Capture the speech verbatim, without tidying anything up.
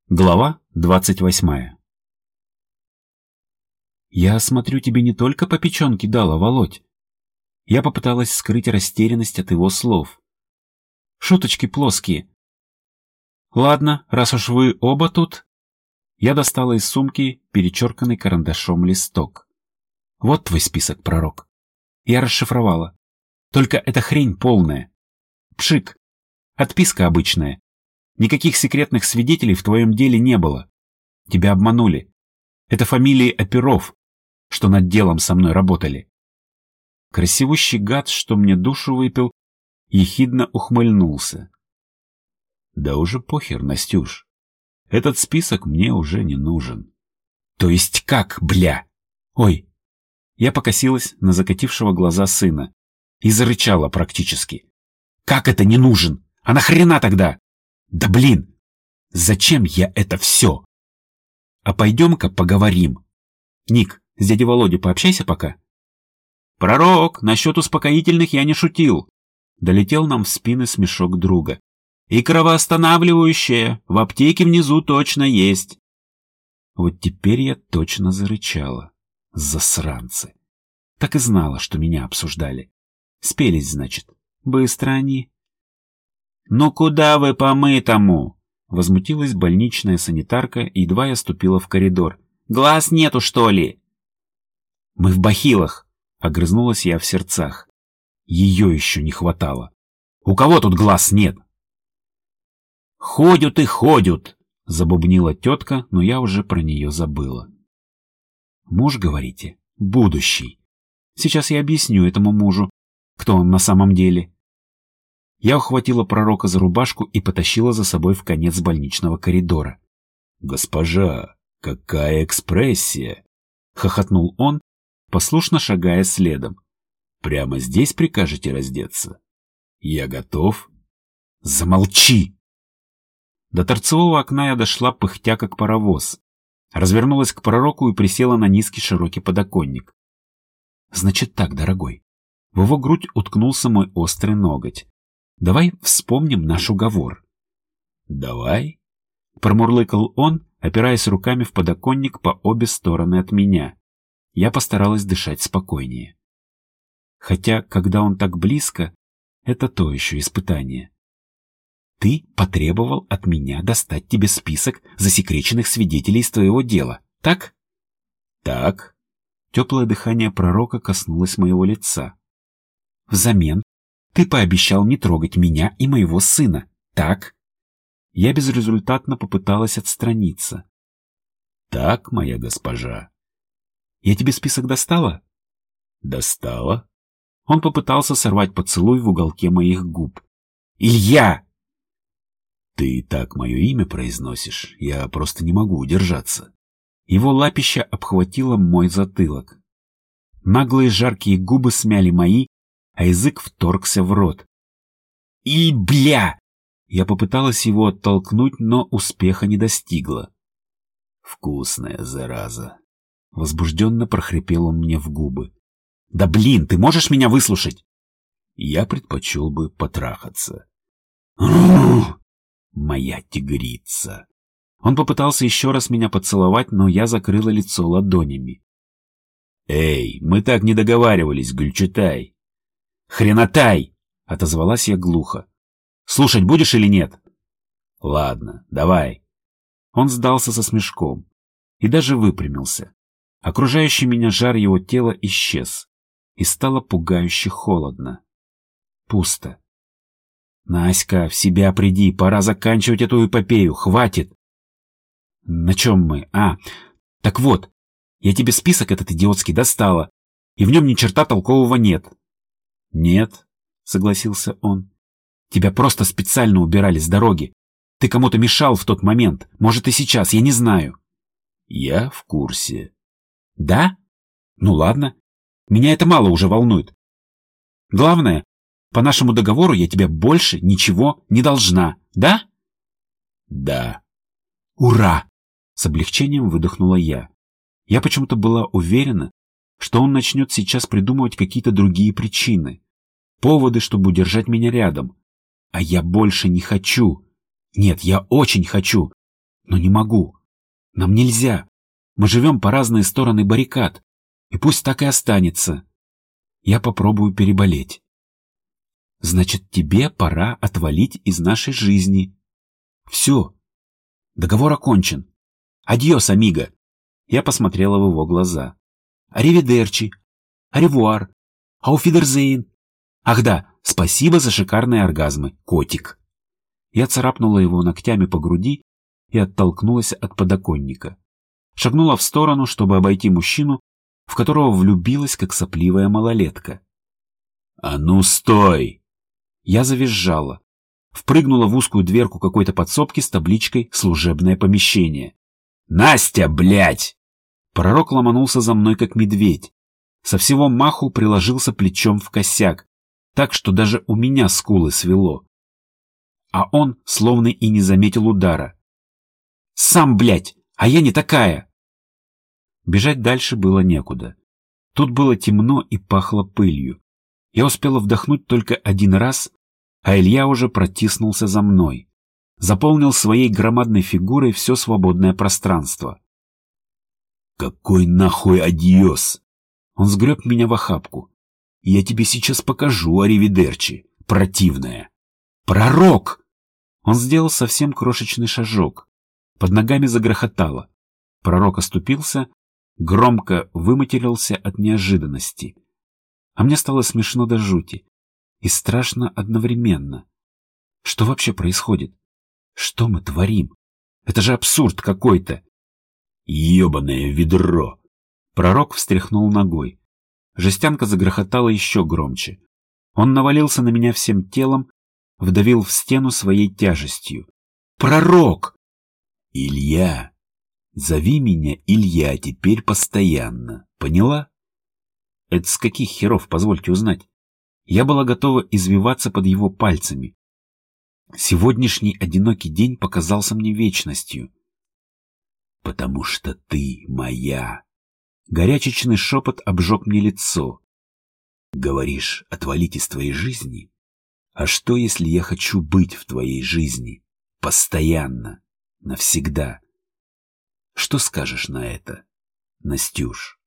Глава двадцать восьмая. «Я смотрю, тебе не только по печенке дала, Володь». Я попыталась скрыть растерянность от его слов. «Шуточки плоские». «Ладно, раз уж вы оба тут...» Я достала из сумки перечерканный карандашом листок. «Вот твой список, пророк». Я расшифровала. «Только это хрень полная. Пшик. Отписка обычная. Никаких секретных свидетелей в твоем деле не было. Тебя обманули. Это фамилии оперов, что над делом со мной работали». Красивущий гад, что мне душу выпил, ехидно ухмыльнулся. «Да уже похер, Настюш. Этот список мне уже не нужен». «То есть как, бля? Ой!» Я покосилась на закатившего глаза сына и зарычала практически. «Как это не нужен? А нахрена тогда? Да блин! Зачем я это все? А пойдем-ка поговорим. Ник, с дядей Володей пообщайся пока». «Пророк, насчет успокоительных я не шутил». Долетел нам в спины смешок друга. «И кровоостанавливающее в аптеке внизу точно есть». Вот теперь я точно зарычала. Засранцы. Так и знала, что меня обсуждали. Спелись, значит. Быстро они. «Ну куда вы помытому?» Возмутилась больничная санитарка, едва я ступила в коридор. «Глаз нету, что ли?» «Мы в бахилах», — огрызнулась я в сердцах. Ее еще не хватало. «У кого тут глаз нет?» «Ходят и ходят», — забубнила тетка, но я уже про нее забыла. «Муж, говорите? Будущий. Сейчас я объясню этому мужу, кто он на самом деле». Я ухватила пророка за рубашку и потащила за собой в конец больничного коридора. «Госпожа, какая экспрессия!» — хохотнул он, послушно шагая следом. «Прямо здесь прикажете раздеться? Я готов». «Замолчи!» До торцевого окна я дошла, пыхтя как паровоз. Развернулась к пророку и присела на низкий широкий подоконник. «Значит так, дорогой». В его грудь уткнулся мой острый ноготь. «Давай вспомним наш уговор». «Давай», — промурлыкал он, опираясь руками в подоконник по обе стороны от меня. Я постаралась дышать спокойнее. Хотя, когда он так близко, это то еще испытание. «Ты потребовал от меня достать тебе список засекреченных свидетелей из твоего дела, так?» «Так». Теплое дыхание пророка коснулось моего лица. «Взамен ты пообещал не трогать меня и моего сына, так?» Я безрезультатно попыталась отстраниться. «Так, моя госпожа». «Я тебе список достала?» «Достала». Он попытался сорвать поцелуй в уголке моих губ. «Илья!» «Ты так мое имя произносишь, я просто не могу удержаться». Его лапища обхватило мой затылок. Наглые жаркие губы смяли мои, а язык вторгся в рот. «И, бля!» Я попыталась его оттолкнуть, но успеха не достигла. «Вкусная зараза!» Возбужденно прохрипел он мне в губы. «Да блин, ты можешь меня выслушать?» «Я предпочел бы потрахаться». «Моя тигрица!» Он попытался еще раз меня поцеловать, но я закрыла лицо ладонями. «Эй, мы так не договаривались, Гюльчатай!» «Хренотай!» — отозвалась я глухо. «Слушать будешь или нет?» «Ладно, давай». Он сдался со смешком и даже выпрямился. Окружающий меня жар его тела исчез, и стало пугающе холодно. Пусто. «Наська, в себя приди, пора заканчивать эту эпопею, хватит!» «На чем мы? А, так вот, я тебе список этот идиотский достала, и в нем ни черта толкового нет». «Нет», — согласился он. «Тебя просто специально убирали с дороги. Ты кому-то мешал в тот момент, может и сейчас, я не знаю». «Я в курсе». «Да? Ну ладно, меня это мало уже волнует. Главное, по нашему договору я тебе больше ничего не должна, да?» «Да». «Ура!» — с облегчением выдохнула я. Я почему-то была уверена, что он начнет сейчас придумывать какие-то другие причины, поводы, чтобы удержать меня рядом. А я больше не хочу. Нет, я очень хочу. Но не могу. Нам нельзя. Мы живем по разные стороны баррикад. И пусть так и останется. Я попробую переболеть. Значит, тебе пора отвалить из нашей жизни. Все. Договор окончен. Адьос, амиго. Я посмотрела в его глаза. Аривидерчи. Аревуар. Ауфидерзейн. Ах да, спасибо за шикарные оргазмы, котик. Я царапнула его ногтями по груди и оттолкнулась от подоконника. Шагнула в сторону, чтобы обойти мужчину, в которого влюбилась, как сопливая малолетка. «А ну, стой!» Я завизжала. Впрыгнула в узкую дверку какой-то подсобки с табличкой «Служебное помещение». «Настя, блядь!» Пророк ломанулся за мной, как медведь. Со всего маху приложился плечом в косяк, так что даже у меня скулы свело. А он словно и не заметил удара. «Сам, блядь! А я не такая!» Бежать дальше было некуда. Тут было темно и пахло пылью. Я успела вдохнуть только один раз, а Илья уже протиснулся за мной. Заполнил своей громадной фигурой все свободное пространство. «Какой нахуй адьос!» Он сгреб меня в охапку. «Я тебе сейчас покажу, аривидерчи, противная!» «Пророк!» Он сделал совсем крошечный шажок. Под ногами загрохотало. Пророк оступился, громко выматерился от неожиданности. А мне стало смешно до жути. И страшно одновременно. Что вообще происходит? Что мы творим? Это же абсурд какой-то. Ёбаное ведро! Пророк встряхнул ногой. Жестянка загрохотала еще громче. Он навалился на меня всем телом, вдавил в стену своей тяжестью. Пророк! Илья! Зови меня Илья теперь постоянно. Поняла? Это с каких херов, позвольте узнать? Я была готова извиваться под его пальцами. Сегодняшний одинокий день показался мне вечностью. Потому что ты моя. Горячечный шепот обжег мне лицо. Говоришь, отвалить из твоей жизни? А что, если я хочу быть в твоей жизни? Постоянно. Навсегда. Что скажешь на это, Настюш?